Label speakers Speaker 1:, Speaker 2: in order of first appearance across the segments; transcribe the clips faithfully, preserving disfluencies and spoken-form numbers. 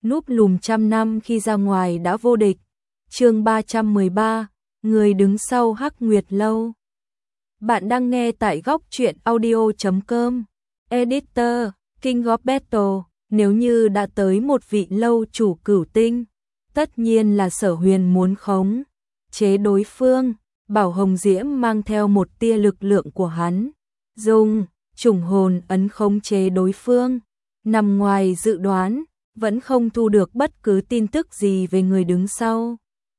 Speaker 1: núp lùm trăm năm khi ra ngoài đã vô địch. Chương ba trăm mười ba, người đứng sau Hắc Nguyệt Lâu. Bạn đang nghe tại góc truyện audio chấm com. Editor, King of Battle. Nếu như đã tới một vị lâu chủ cửu tinh, tất nhiên là Sở Huyền muốn khống chế đối phương. Bảo Hồng Diễm mang theo một tia lực lượng của hắn, dùng trùng hồn ấn khống chế đối phương. Nằm ngoài dự đoán, vẫn không thu được bất cứ tin tức gì về người đứng sau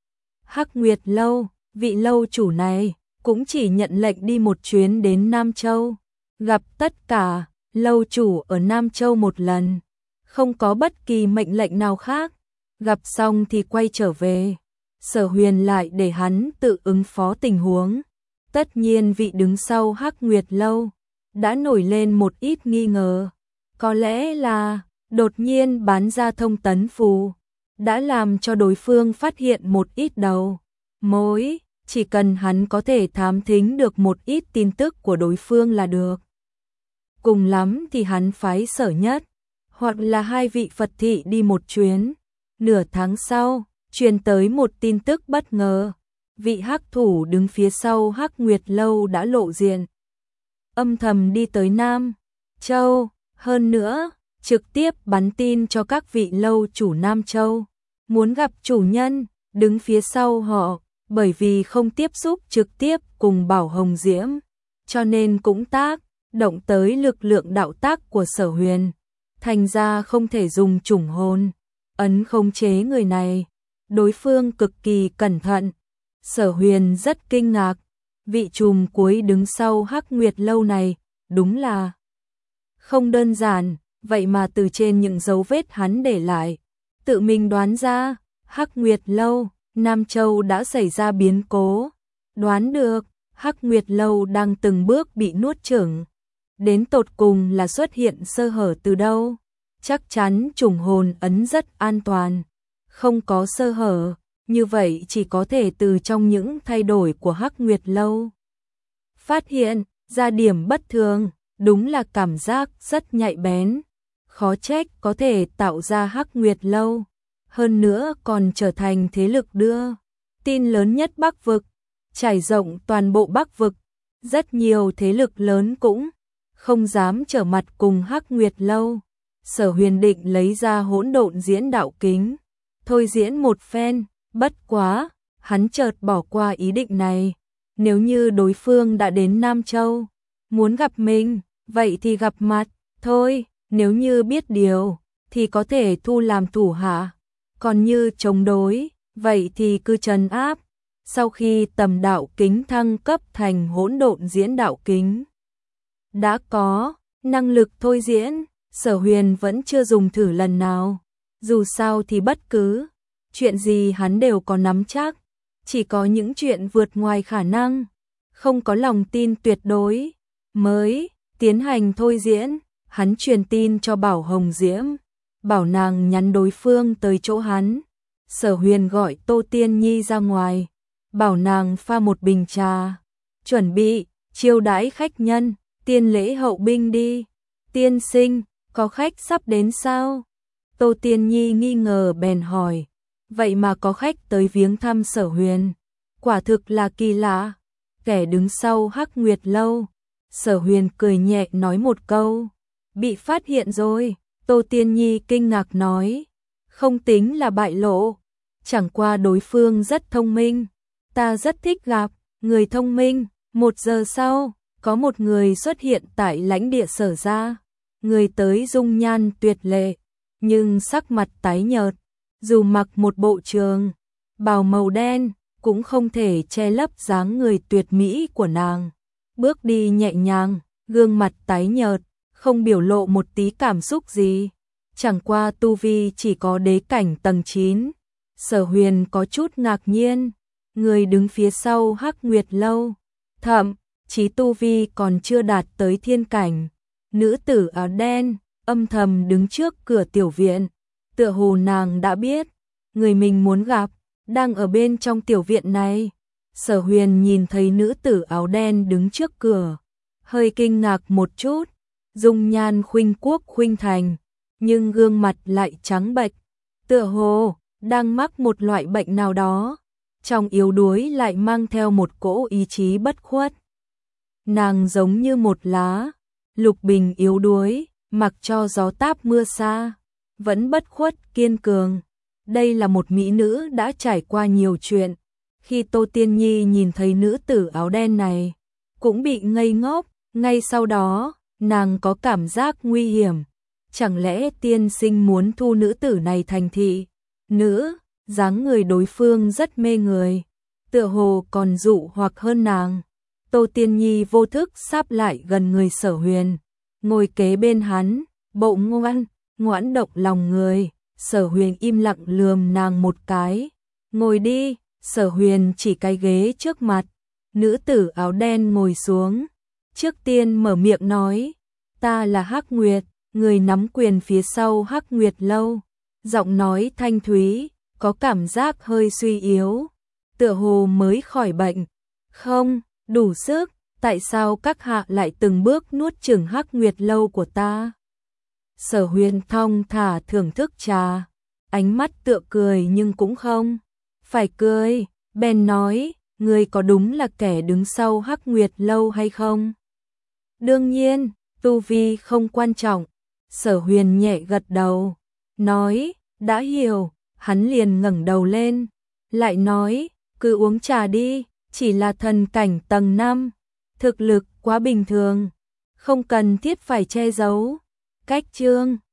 Speaker 1: Hắc Nguyệt Lâu. Vị lâu chủ này cũng chỉ nhận lệnh đi một chuyến đến Nam Châu, gặp tất cả lâu chủ ở Nam Châu một lần, không có bất kỳ mệnh lệnh nào khác. Gặp xong thì quay trở về. Sở Huyền lại để hắn tự ứng phó tình huống. Tất nhiên vị đứng sau Hắc Nguyệt Lâu đã nổi lên một ít nghi ngờ. Có lẽ là đột nhiên bán ra thông tấn phù đã làm cho đối phương phát hiện một ít đầu mối. Chỉ cần hắn có thể thám thính được một ít tin tức của đối phương là được. Cùng lắm thì hắn phái Sở Nhất hoặc là hai vị Phật thị đi một chuyến. Nửa tháng sau, truyền tới một tin tức bất ngờ. Vị hắc thủ đứng phía sau Hắc Nguyệt Lâu đã lộ diện, âm thầm đi tới Nam Châu. Hơn nữa, trực tiếp bắn tin cho các vị lâu chủ Nam Châu, muốn gặp chủ nhân đứng phía sau họ. Bởi vì không tiếp xúc trực tiếp cùng Bảo Hồng Diễm, cho nên cũng tác động tới lực lượng đạo tác của Sở Huyền, thành ra không thể dùng trùng hồn ấn khống chế người này. Đối phương cực kỳ cẩn thận. Sở Huyền rất kinh ngạc, vị trùm cuối đứng sau Hắc Nguyệt Lâu này đúng là không đơn giản. Vậy mà từ trên những dấu vết hắn để lại, tự mình đoán ra Hắc Nguyệt Lâu Nam Châu đã xảy ra biến cố. Đoán được Hắc Nguyệt Lâu đang từng bước bị nuốt chửng. Đến tột cùng là xuất hiện sơ hở từ đâu? Chắc chắn trùng hồn ấn rất an toàn, không có sơ hở. Như vậy chỉ có thể từ trong những thay đổi của Hắc Nguyệt Lâu phát hiện ra điểm bất thường. Đúng là cảm giác rất nhạy bén. Khó trách có thể tạo ra Hắc Nguyệt Lâu, hơn nữa còn trở thành thế lực đưa tin lớn nhất Bắc vực, trải rộng toàn bộ Bắc vực. Rất nhiều thế lực lớn cũng không dám trở mặt cùng Hắc Nguyệt Lâu. Sở Huyền định lấy ra hỗn độn diễn đạo kính, thôi diễn một phen. Bất quá, hắn chợt bỏ qua ý định này. Nếu như đối phương đã đến Nam Châu, muốn gặp mình, vậy thì gặp mặt thôi. Nếu như biết điều, thì có thể thu làm thủ hạ. Còn như chống đối, vậy thì cứ trấn áp. Sau khi tầm đạo kính thăng cấp thành hỗn độn diễn đạo kính, đã có năng lực thôi diễn, Sở Huyền vẫn chưa dùng thử lần nào. Dù sao thì bất cứ chuyện gì hắn đều có nắm chắc. Chỉ có những chuyện vượt ngoài khả năng, không có lòng tin tuyệt đối, mới tiến hành thôi diễn. Hắn truyền tin cho Bảo Hồng Diễm, bảo nàng nhắn đối phương tới chỗ hắn. Sở Huyền gọi Tô Tiên Nhi ra ngoài, bảo nàng pha một bình trà, chuẩn bị chiêu đãi khách nhân, tiên lễ hậu binh đi. Tiên sinh, có khách sắp đến sao? Tô Tiên Nhi nghi ngờ bèn hỏi. Vậy mà có khách tới viếng thăm Sở Huyền, quả thực là kỳ lạ. Kẻ đứng sau Hắc Nguyệt Lâu. Sở Huyền cười nhẹ nói một câu. Bị phát hiện rồi. Tô Tiên Nhi kinh ngạc nói. Không tính là bại lộ, chẳng qua đối phương rất thông minh. Ta rất thích gặp người thông minh. Một giờ sau, có một người xuất hiện tại lãnh địa Sở gia. Người tới dung nhan tuyệt lệ, nhưng sắc mặt tái nhợt. Dù mặc một bộ trường bào màu đen, cũng không thể che lấp dáng người tuyệt mỹ của nàng. Bước đi nhẹ nhàng, gương mặt tái nhợt, không biểu lộ một tí cảm xúc gì. Chẳng qua tu vi chỉ có đế cảnh tầng chín. Sở Huyền có chút ngạc nhiên. Người đứng phía sau Hắc Nguyệt Lâu, thậm chí tu vi còn chưa đạt tới thiên cảnh. Nữ tử áo đen, âm thầm đứng trước cửa tiểu viện. Tựa hồ nàng đã biết, người mình muốn gặp, đang ở bên trong tiểu viện này. Sở Huyền nhìn thấy nữ tử áo đen đứng trước cửa, hơi kinh ngạc một chút. Dung nhan khuynh quốc khuynh thành, nhưng gương mặt lại trắng bệch, tựa hồ đang mắc một loại bệnh nào đó, trong yếu đuối lại mang theo một cỗ ý chí bất khuất. Nàng giống như một lá lục bình yếu đuối, mặc cho gió táp mưa xa, vẫn bất khuất kiên cường. Đây là một mỹ nữ đã trải qua nhiều chuyện. Khi Tô Tiên Nhi nhìn thấy nữ tử áo đen này, cũng bị ngây ngốc, ngay sau đó, nàng có cảm giác nguy hiểm. Chẳng lẽ tiên sinh muốn thu nữ tử này thành thị nữ? Dáng người đối phương rất mê người, tựa hồ còn dụ hoặc hơn nàng. Tô Tiên Nhi vô thức sáp lại gần người Sở Huyền, ngồi kế bên hắn, bộ ngoan, ngoãn động lòng người. Sở Huyền im lặng lườm nàng một cái, ngồi đi. Sở Huyền chỉ cái ghế trước mặt, nữ tử áo đen ngồi xuống, trước tiên mở miệng nói, ta là Hắc Nguyệt, người nắm quyền phía sau Hắc Nguyệt lâu. Giọng nói thanh thúy, có cảm giác hơi suy yếu, tựa hồ mới khỏi bệnh. Không, đủ sức, tại sao các hạ lại từng bước nuốt chửng Hắc Nguyệt lâu của ta? Sở Huyền thong thả thưởng thức trà, ánh mắt tựa cười nhưng cũng không phải cười, bèn nói, người có đúng là kẻ đứng sau Hắc Nguyệt lâu hay không? Đương nhiên, tu vi không quan trọng. Sở Huyền nhẹ gật đầu, nói, đã hiểu. Hắn liền ngẩng đầu lên, lại nói, cứ uống trà đi, chỉ là thần cảnh tầng năm, thực lực quá bình thường, không cần thiết phải che giấu. Cách chương